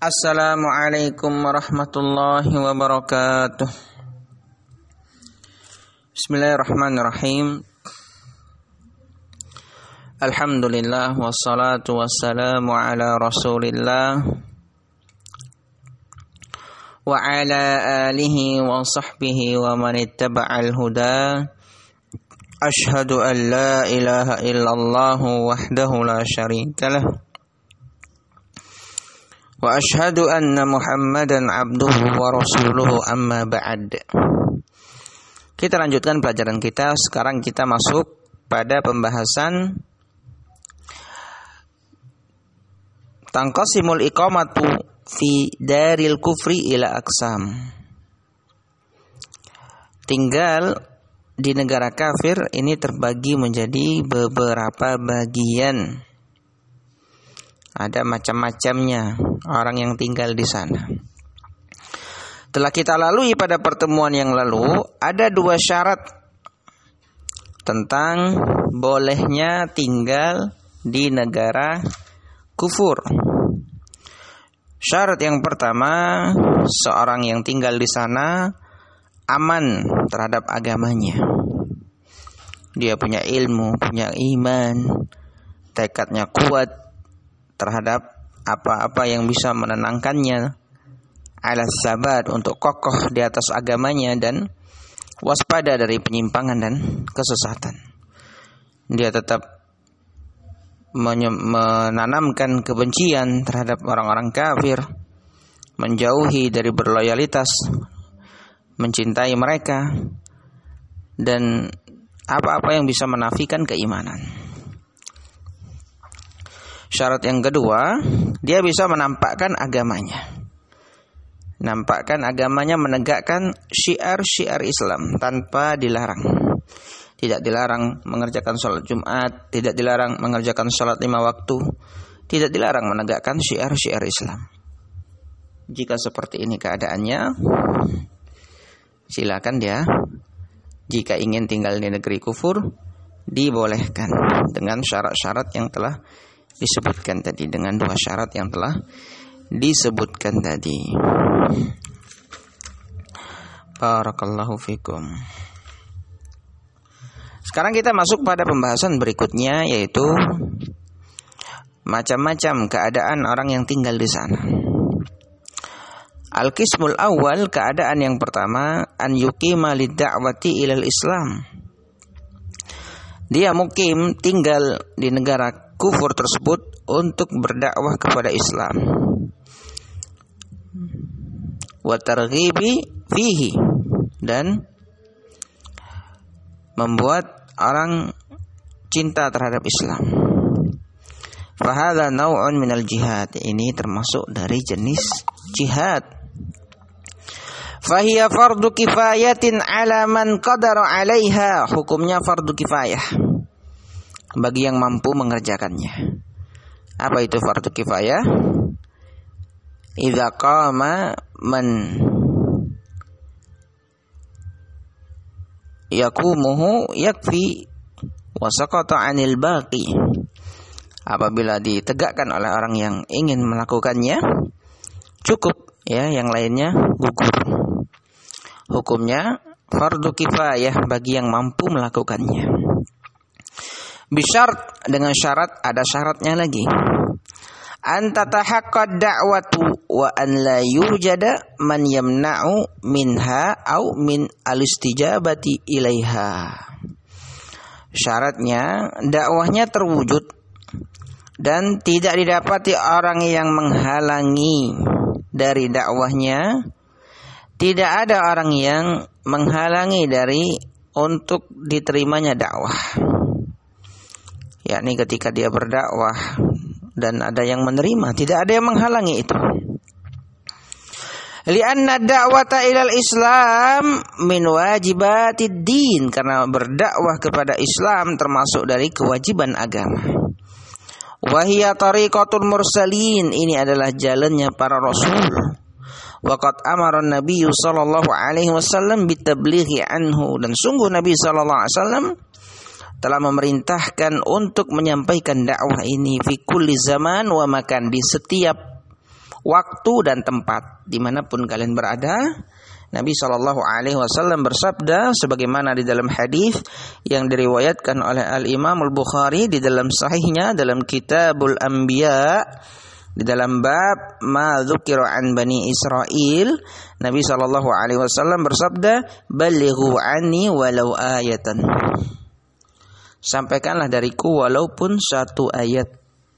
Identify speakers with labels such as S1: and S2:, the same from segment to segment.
S1: Assalamualaikum warahmatullahi wabarakatuh. Bismillahirrahmanirrahim. Alhamdulillah wassalatu wassalamu ala Rasulillah wa ala alihi wa sahbihi wa man ittaba'al huda. Ashhadu an la ilaha illallah wahdahu la syarika lah wa ashhadu anna Muhammadan abduhu wa rasuluhu amma ba'd. Kita lanjutkan pelajaran kita. Sekarang kita masuk pada pembahasan Tanqasimul iqamatu fi daril kufri ila aqsam. Tinggal di negara kafir ini terbagi menjadi beberapa bagian. Ada macam-macamnya orang yang tinggal di sana. Telah kita lalui pada pertemuan yang lalu, ada dua syarat tentang bolehnya tinggal di negara kufur. Syarat yang pertama, seorang yang tinggal di sana aman terhadap agamanya. Dia punya ilmu, punya iman, tekadnya kuat terhadap apa-apa yang bisa menenangkannya, ala sabat, untuk kokoh di atas agamanya dan waspada dari penyimpangan dan kesesatan. Dia tetap menanamkan kebencian terhadap orang-orang kafir, menjauhi dari berloyalitas, mencintai mereka, dan apa-apa yang bisa menafikan keimanan. Syarat yang kedua, dia bisa menampakkan agamanya. Nampakkan agamanya, menegakkan syiar-syiar Islam tanpa dilarang. Tidak dilarang mengerjakan sholat Jumat, tidak dilarang mengerjakan sholat 5 waktu, tidak dilarang menegakkan syiar-syiar Islam. Jika seperti ini keadaannya, silakan dia. Jika ingin tinggal di negeri kufur, dibolehkan dengan syarat-syarat yang telah disebutkan tadi, dengan dua syarat yang telah disebutkan tadi. Barakallahu fikum. Sekarang kita masuk pada pembahasan berikutnya, yaitu macam-macam keadaan orang yang tinggal di sana. Al-qismul awal, keadaan yang pertama, an yuqima lid-da'wati ilal Islam. Dia mukim, tinggal di negara kufur tersebut untuk berdakwah kepada Islam. Wa targhibi fihi, dan membuat orang cinta terhadap Islam. Fahadha naw'un minal jihad, ini termasuk dari jenis jihad. Fahiya fardu kifayatin ala man qadara 'alaiha, hukumnya fardu kifayah bagi yang mampu mengerjakannya. Apa itu fardu kifayah? Idza qama man yakumuhu yakfi wa saqata 'anil baqi. Apabila ditegakkan oleh orang yang ingin melakukannya, cukup, ya, yang lainnya gugur. Hukumnya fardu kifayah bagi yang mampu melakukannya. Bisyart, dengan syarat, ada syaratnya lagi. An tatahaqqad da'watu wa an la yujada man yamna'u minha au min al-istijabati ilaiha. Syaratnya dakwahnya terwujud dan tidak didapati orang yang menghalangi dari dakwahnya. Tidak ada orang yang menghalangi dari untuk diterimanya dakwah. Yakni ketika dia berdakwah dan ada yang menerima, tidak ada yang menghalangi itu. Lianna da'wata ilal Islam min wajibatid din, karena berdakwah kepada Islam termasuk dari kewajiban agama. Wa hiya tariqatul mursalin, ini adalah jalannya para rasul. Waqad amara Nabi sallallahu alaihi wasallam bitablighi anhu, dan sungguh Nabi sallallahu alaihi wasallam telah memerintahkan untuk menyampaikan dakwah ini fi kulli zaman wa makan, di setiap waktu dan tempat dimanapun kalian berada. Nabi SAW bersabda sebagaimana di dalam hadis yang diriwayatkan oleh Al-Imam Al-Bukhari di dalam sahihnya dalam Kitabul Anbiya di dalam bab ma dzukira an Bani Israil. Nabi SAW bersabda, "Ballighu anni walau ayatan." Sampaikanlah dariku walaupun satu ayat.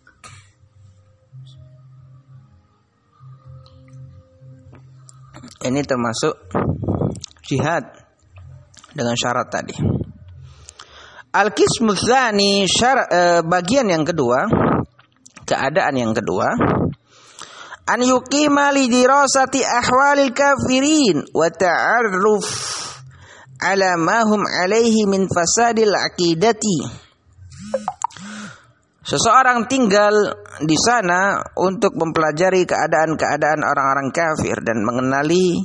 S1: Ini termasuk jihad dengan syarat tadi. Al-qismu tsani, bagian yang kedua, keadaan yang kedua, an yuqima li dirasati ahwalil kafirin wa ta'arruf ala ma hum alaihi min fasadil aqidati. Seseorang tinggal di sana untuk mempelajari keadaan-keadaan orang-orang kafir dan mengenali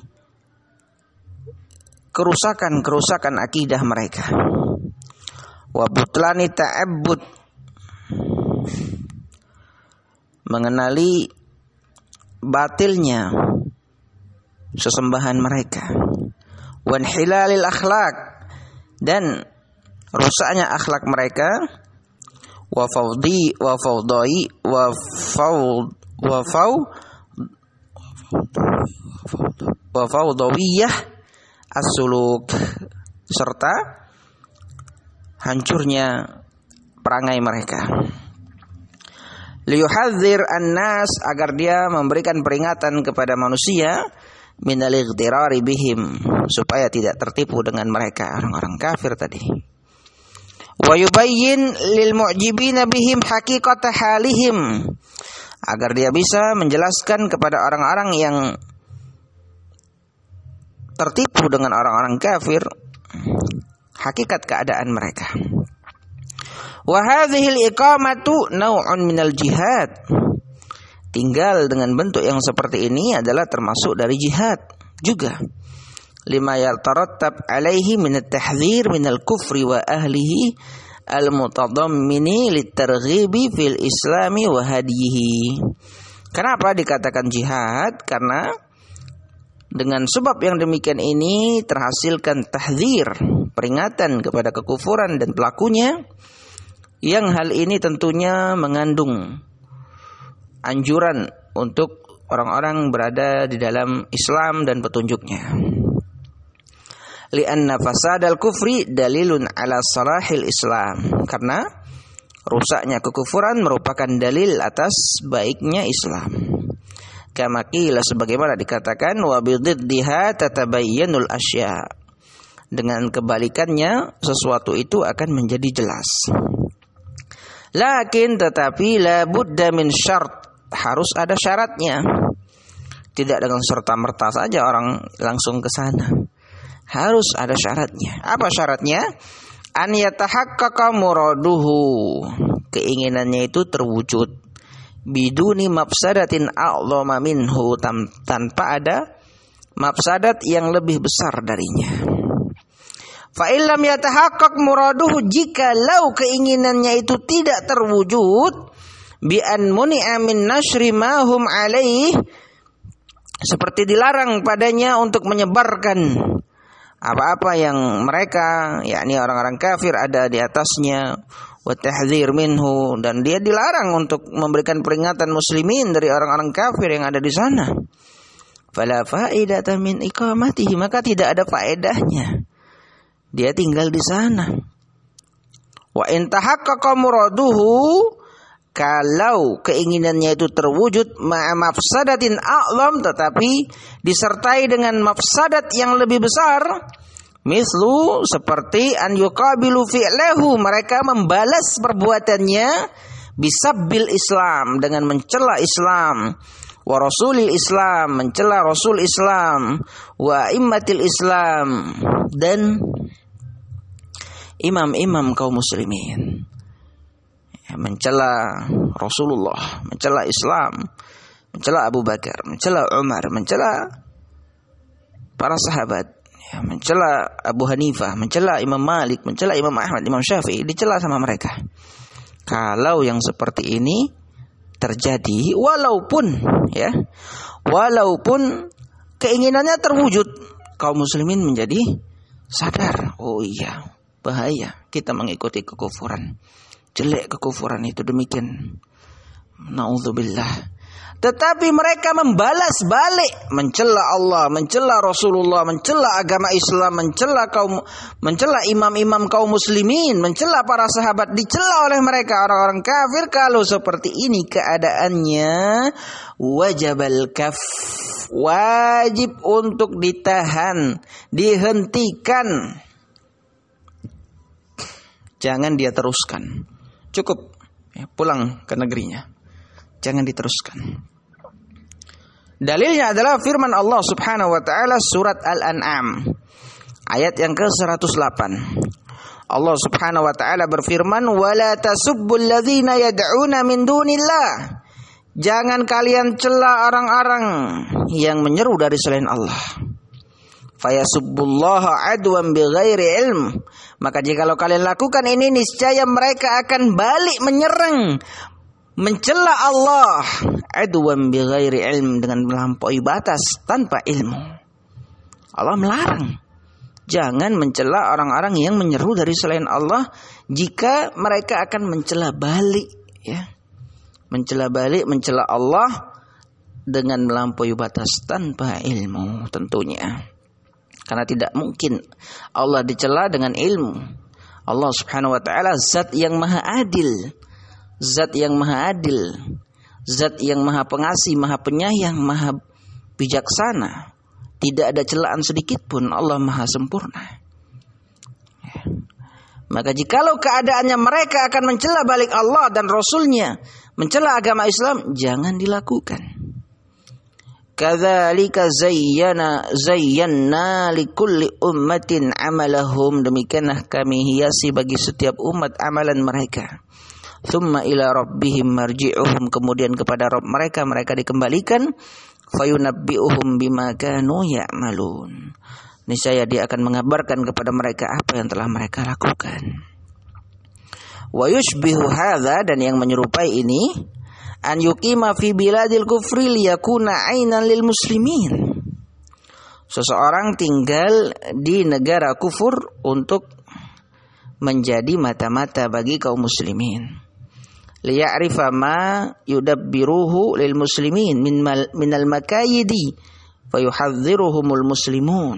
S1: kerusakan-kerusakan akidah mereka. Wa butlani ta'abbud, mengenali batilnya sesembahan mereka. Wan hilalil akhlak, dan rusaknya akhlak mereka. Wa fawdawiyah as-suluk, serta hancurnya perangai mereka. Liyuhadzir an-nas, agar dia memberikan peringatan kepada manusia minal ightirari bihim, supaya tidak tertipu dengan mereka orang-orang kafir tadi. Wa yubayyin lil mu'jibina bihim haqiqata halihim, agar dia bisa menjelaskan kepada orang-orang yang tertipu dengan orang-orang kafir hakikat keadaan mereka. Wa hadhil iqamatu naw'un minal jihad, tinggal dengan bentuk yang seperti ini adalah termasuk dari jihad juga. Lima yatarattab alaihi min at-tahdhir min al-kufri wa ahlihi al-mutadammini lit-targhibi fil islami wa hadihi. Kenapa dikatakan jihad? Karena dengan sebab yang demikian ini terhasilkan tahdzir, peringatan kepada kekufuran dan pelakunya, yang hal ini tentunya mengandung anjuran untuk orang-orang berada di dalam Islam dan petunjuknya. Lianna fasadal kufri dalilun ala salahil Islam, karena rusaknya kekufuran merupakan dalil atas baiknya Islam. Kama qila, sebagaimana dikatakan, wa bididdiha tatabayyanul asya, dengan kebalikannya sesuatu itu akan menjadi jelas. Lakin tetapi la budda min syart, harus ada syaratnya. Tidak dengan serta-merta saja orang langsung ke sana. Harus ada syaratnya. Apa syaratnya? An yatahaqqaqa muraduhu, keinginannya itu terwujud. Biduni mafsadatin a'dhama minhu, tanpa ada mafsadat yang lebih besar darinya. Fa illam yatahaqqaq muraduhu, jika lau keinginannya itu tidak terwujud, bi an muni'a min nashri ma hum alaih, seperti dilarang padanya untuk menyebarkan apa-apa yang mereka, yakni orang-orang kafir ada di atasnya, wa tahdzir minhu, dan dia dilarang untuk memberikan peringatan muslimin dari orang-orang kafir yang ada di sana. Fala faidata min iqamatihi, maka tidak ada faedahnya dia tinggal di sana. Wa in tahaqqaqa muraduhu, kalau keinginannya itu terwujud ma'a mafsadatin a'lam, tetapi disertai dengan mafsadat yang lebih besar, mislu, seperti an yuqabilu fi'lahu, mereka membalas perbuatannya bisabbil Islam, dengan mencela Islam, wa rasulil Islam, mencela Rasul Islam, wa immatil Islam, dan imam-imam kaum muslimin, mencela Rasulullah, mencela Islam, mencela Abu Bakar, mencela Umar, mencela para sahabat, mencela Abu Hanifah, mencela Imam Malik, mencela Imam Ahmad, Imam Syafi'i, dicela sama mereka. Kalau yang seperti ini terjadi walaupun keinginannya terwujud, kaum muslimin menjadi sadar, oh iya, bahaya kita mengikuti kekufuran. Jelek kekufuran itu, demikian. Na'udzubillah. Tetapi mereka membalas balik, mencela Allah, mencela Rasulullah, mencela agama Islam, mencela imam-imam kaum muslimin, mencela para sahabat, dicela oleh mereka orang-orang kafir. Kalau seperti ini keadaannya, wajibal kaf, wajib untuk ditahan, dihentikan. Jangan dia teruskan. Cukup pulang ke negerinya. Jangan diteruskan. Dalilnya adalah firman Allah Subhanahu wa taala surat Al-An'am ayat yang ke-108. Allah Subhanahu wa taala berfirman, "Wala tasubbul ladzina yad'una min dunillah." Jangan kalian cela orang-orang yang menyeru dari selain Allah. Fayasubbullaha adwan bighairi ilm. Maka jikalau kalian lakukan ini, niscaya mereka akan balik menyerang, mencela Allah adwan bighairi ilm, dengan melampaui batas tanpa ilmu. Allah melarang, jangan mencela orang-orang yang menyeru dari selain Allah jika mereka akan mencela balik, mencela balik, mencela Allah dengan melampaui batas tanpa ilmu tentunya. Karena tidak mungkin Allah dicela dengan ilmu. Allah Subhanahu wa taala zat yang maha adil, zat yang maha adil, zat yang maha pengasih, maha penyayang, maha bijaksana. Tidak ada celaan sedikit pun, Allah maha sempurna. Maka jikalau keadaannya mereka akan mencela balik Allah dan Rasulnya, mencela agama Islam, jangan dilakukan. Kadzalika zayyana likulli ummatin amalahum. Demikianlah kami hiasi bagi setiap umat amalan mereka. Tsumma ila rabbihim marji'uhum. Kemudian kepada Rabb mereka dikembalikan. Fayunabbi'uhum bima kanu ya'malun. Niscaya dia akan mengabarkan kepada mereka apa yang telah mereka lakukan. Wa yushbihu hadza, dan yang menyerupai ini, an yuqima fi biladil kufri liyakuna ainan lil muslimin. Seseorang tinggal di negara kufur untuk menjadi mata-mata bagi kaum muslimin. Liya'rifa ma yudabbiruhu lil muslimin minal makayidi fayuhadhdhiruhumul muslimun.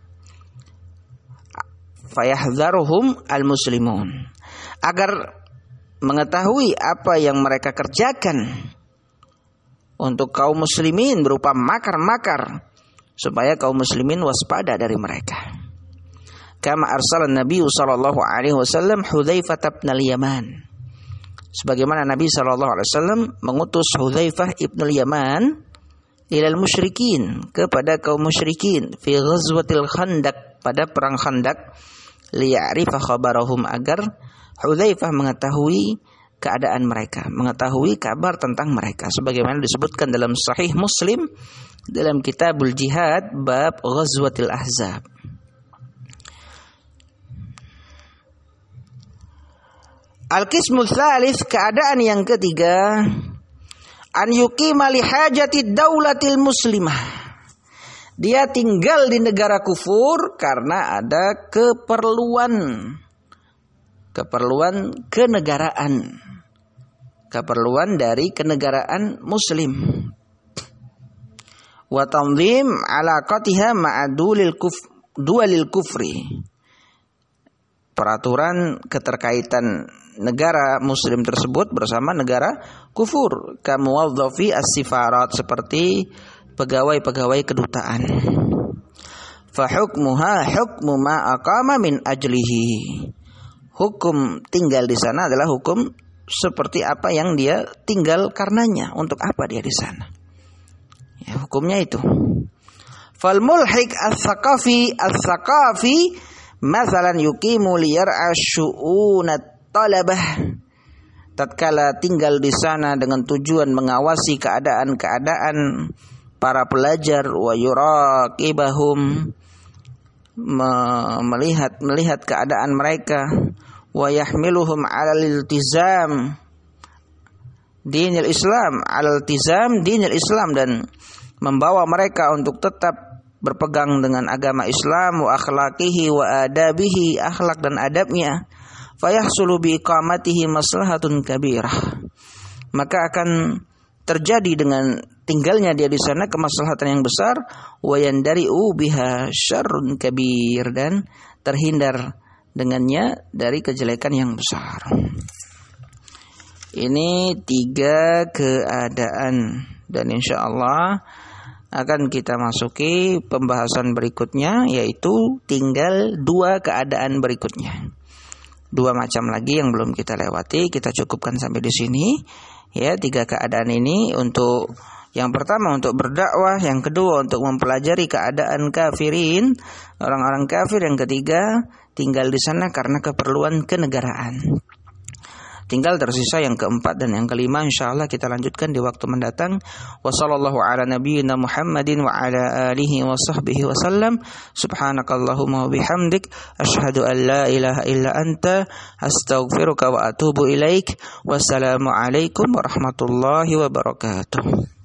S1: Fayahdharuhum al muslimun. Agar mengetahui apa yang mereka kerjakan untuk kaum muslimin berupa makar-makar, supaya kaum muslimin waspada dari mereka. Kama arsalan Nabi sallallahu alaihi wasallam Hudzaifah bin al-Yaman. Sebagaimana Nabi sallallahu alaihi wasallam mengutus Hudzaifah ibn al-Yaman ilal musyrikin, kepada kaum musyrikin, fi ghazwatil Khandaq, pada perang Khandaq, liya'rifa khabarahum, agar Hudzaifah mengetahui keadaan mereka, mengetahui kabar tentang mereka, sebagaimana disebutkan dalam Sahih Muslim dalam Kitabul Jihad bab Ghazwatil Ahzab. Al-qismul tsalits, keadaan yang ketiga, an yuqima li hajati daulatil muslimah. Dia tinggal di negara kufur karena ada keperluan kenegaraan, keperluan dari kenegaraan muslim. Wa tanzim alaqatiha ma'adulil dualil kufri. Peraturan keterkaitan negara muslim tersebut bersama negara kufur, kamuwadzafi as-sifarat, seperti pegawai-pegawai kedutaan. Fa hukmuha hukmu ma aqama min ajlihi. Hukum tinggal di sana adalah hukum seperti apa yang dia tinggal karenanya. Untuk apa dia di sana? Ya, hukumnya itu. Fal mulhik as-saqafi masalan yuqimu liyar'a syu'unat talabah. Tatkala tinggal di sana dengan tujuan mengawasi keadaan-keadaan para pelajar, wa yuraqibahum, melihat keadaan mereka, wa yahmiluhum 'alal iltizam, dinil Islam, al-iltizam dinil Islam, dan membawa mereka untuk tetap berpegang dengan agama Islam, wa akhlaqihi wa adabihi, akhlak dan adabnya, fayahsulu bi iqamatihi maslahatun kabirah, maka akan terjadi dengan tinggalnya dia di sana kemaslahatan yang besar, wa yandari'u biha syarrun kabir, dan terhindar dengannya dari kejelekan yang besar. Ini 3 keadaan, dan insyaallah akan kita masuki pembahasan berikutnya, yaitu tinggal 2 keadaan berikutnya. 2 macam lagi yang belum kita lewati, kita cukupkan sampai di sini. Ya, 3 keadaan ini untuk yang pertama untuk berdakwah, yang kedua untuk mempelajari keadaan kafirin, orang-orang kafir, yang ketiga tinggal di sana karena keperluan kenegaraan. Tinggal tersisa yang keempat dan yang kelima, insyaallah kita lanjutkan di waktu mendatang. Wassallallahu ala nabiyyina Muhammadin wa ala alihi wa sahbihi wasallam. Subhanakallahumma wa bihamdik, asyhadu an la ilaha illa anta, astaghfiruka wa atubu ilaik. Wassalamu alaikum warahmatullahi wabarakatuh.